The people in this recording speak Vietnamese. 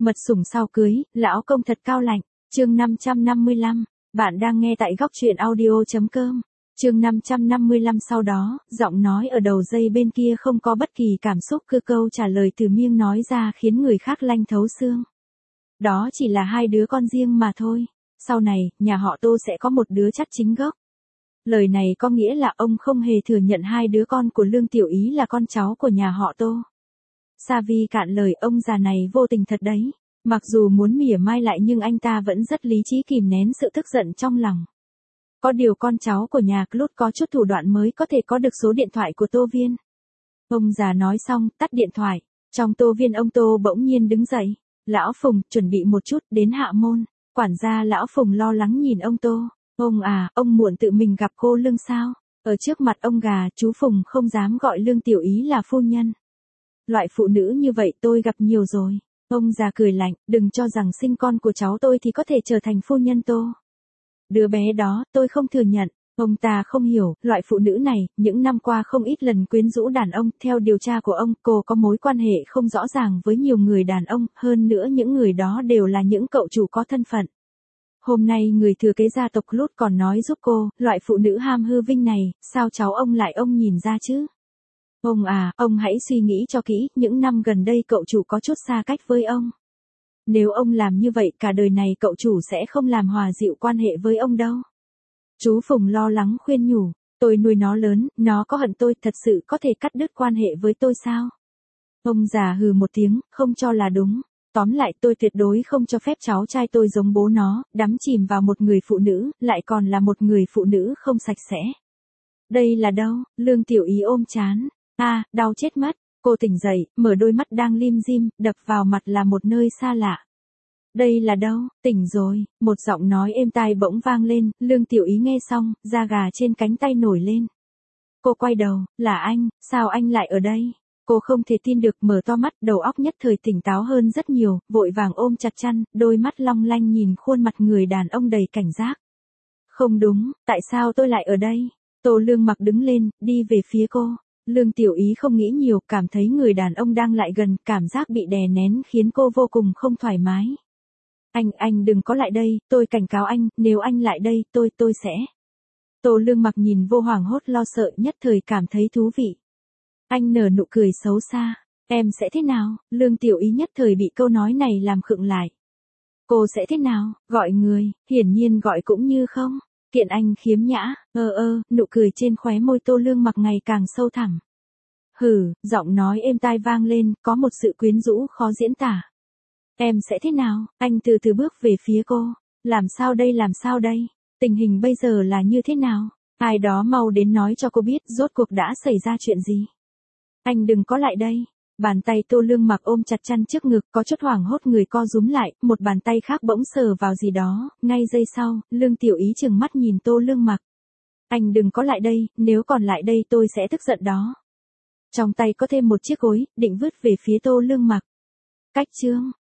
Mật sủng sau cưới, lão công thật cao lạnh. Chương 555, bạn đang nghe tại góc truyện audio.com. Chương 555 sau đó, giọng nói ở đầu dây bên kia không có bất kỳ cảm xúc, cứ câu trả lời từ miệng nói ra khiến người khác lạnh thấu xương. Đó chỉ là hai đứa con riêng mà thôi. Sau này, nhà họ Tô sẽ có một đứa chắc chính gốc. Lời này có nghĩa là ông không hề thừa nhận hai đứa con của Lương Tiểu Ý là con cháu của nhà họ Tô. Sa Vi cạn lời, ông già này vô tình thật đấy. Mặc dù muốn mỉa mai lại nhưng anh ta vẫn rất lý trí kìm nén sự tức giận trong lòng. Có điều con cháu của nhà Clut có chút thủ đoạn mới có thể có được số điện thoại của Tô Viên. Ông già nói xong, tắt điện thoại. Trong Tô Viên ông Tô bỗng nhiên đứng dậy. Lão Phùng, chuẩn bị một chút, đến hạ môn. Quản gia Lão Phùng lo lắng nhìn ông Tô. Ông à, ông muộn tự mình gặp cô Lương sao? Ở trước mặt ông gà, chú Phùng không dám gọi Lương Tiểu Ý là phu nhân. Loại phụ nữ như vậy tôi gặp nhiều rồi. Ông già cười lạnh, đừng cho rằng sinh con của cháu tôi thì có thể trở thành phu nhân Tô. Đứa bé đó, tôi không thừa nhận. Ông ta không hiểu, loại phụ nữ này, những năm qua không ít lần quyến rũ đàn ông. Theo điều tra của ông, cô có mối quan hệ không rõ ràng với nhiều người đàn ông. Hơn nữa những người đó đều là những cậu chủ có thân phận. Hôm nay người thừa kế gia tộc Clut còn nói giúp cô, loại phụ nữ ham hư vinh này, sao cháu ông lại ông nhìn ra chứ? Ông à, ông hãy suy nghĩ cho kỹ, những năm gần đây cậu chủ có chút xa cách với ông. Nếu ông làm như vậy cả đời này cậu chủ sẽ không làm hòa dịu quan hệ với ông đâu. Chú Phùng lo lắng khuyên nhủ, tôi nuôi nó lớn, nó có hận tôi, thật sự có thể cắt đứt quan hệ với tôi sao? Ông già hừ một tiếng, không cho là đúng. Tóm lại tôi tuyệt đối không cho phép cháu trai tôi giống bố nó, đắm chìm vào một người phụ nữ, lại còn là một người phụ nữ không sạch sẽ. Đây là đâu? Lương Tiểu Ý ôm trán. À, đau chết mất. Cô tỉnh dậy, mở đôi mắt đang lim dim, đập vào mặt là một nơi xa lạ. Đây là đâu? Tỉnh rồi, một giọng nói êm tai bỗng vang lên, Lương Tiểu Ý nghe xong, da gà trên cánh tay nổi lên. Cô quay đầu, là anh, sao anh lại ở đây? Cô không thể tin được, mở to mắt, đầu óc nhất thời tỉnh táo hơn rất nhiều, vội vàng ôm chặt chăn, đôi mắt long lanh nhìn khuôn mặt người đàn ông đầy cảnh giác. Không đúng, tại sao tôi lại ở đây? Tô Lương Mặc đứng lên, đi về phía cô. Lương Tiểu Ý không nghĩ nhiều, cảm thấy người đàn ông đang lại gần, cảm giác bị đè nén khiến cô vô cùng không thoải mái. Anh đừng có lại đây, tôi cảnh cáo anh, nếu anh lại đây, tôi sẽ. Tô Lương Mặc nhìn vô hoảng hốt lo sợ, nhất thời cảm thấy thú vị. Anh nở nụ cười xấu xa. Em sẽ thế nào? Lương Tiểu Ý nhất thời bị câu nói này làm khựng lại. Cô sẽ thế nào? Gọi người, hiển nhiên gọi cũng như không. Kiện anh khiếm nhã, nụ cười trên khóe môi Tô Lương Mặc ngày càng sâu thẳm. Hừ, giọng nói êm tai vang lên, có một sự quyến rũ khó diễn tả. Em sẽ thế nào? Anh từ từ bước về phía cô. Làm sao đây? Tình hình bây giờ là như thế nào? Ai đó mau đến nói cho cô biết rốt cuộc đã xảy ra chuyện gì. Anh đừng có lại đây. Bàn tay Tô Lương Mặc ôm chặt chăn trước ngực, có chút hoảng hốt, người co rúm lại, một bàn tay khác bỗng sờ vào gì đó, ngay giây sau, Lương Tiểu Ý trừng mắt nhìn Tô Lương Mặc. Anh đừng có lại đây, nếu còn lại đây tôi sẽ tức giận đó. Trong tay có thêm một chiếc gối, định vứt về phía Tô Lương Mặc. Cách chương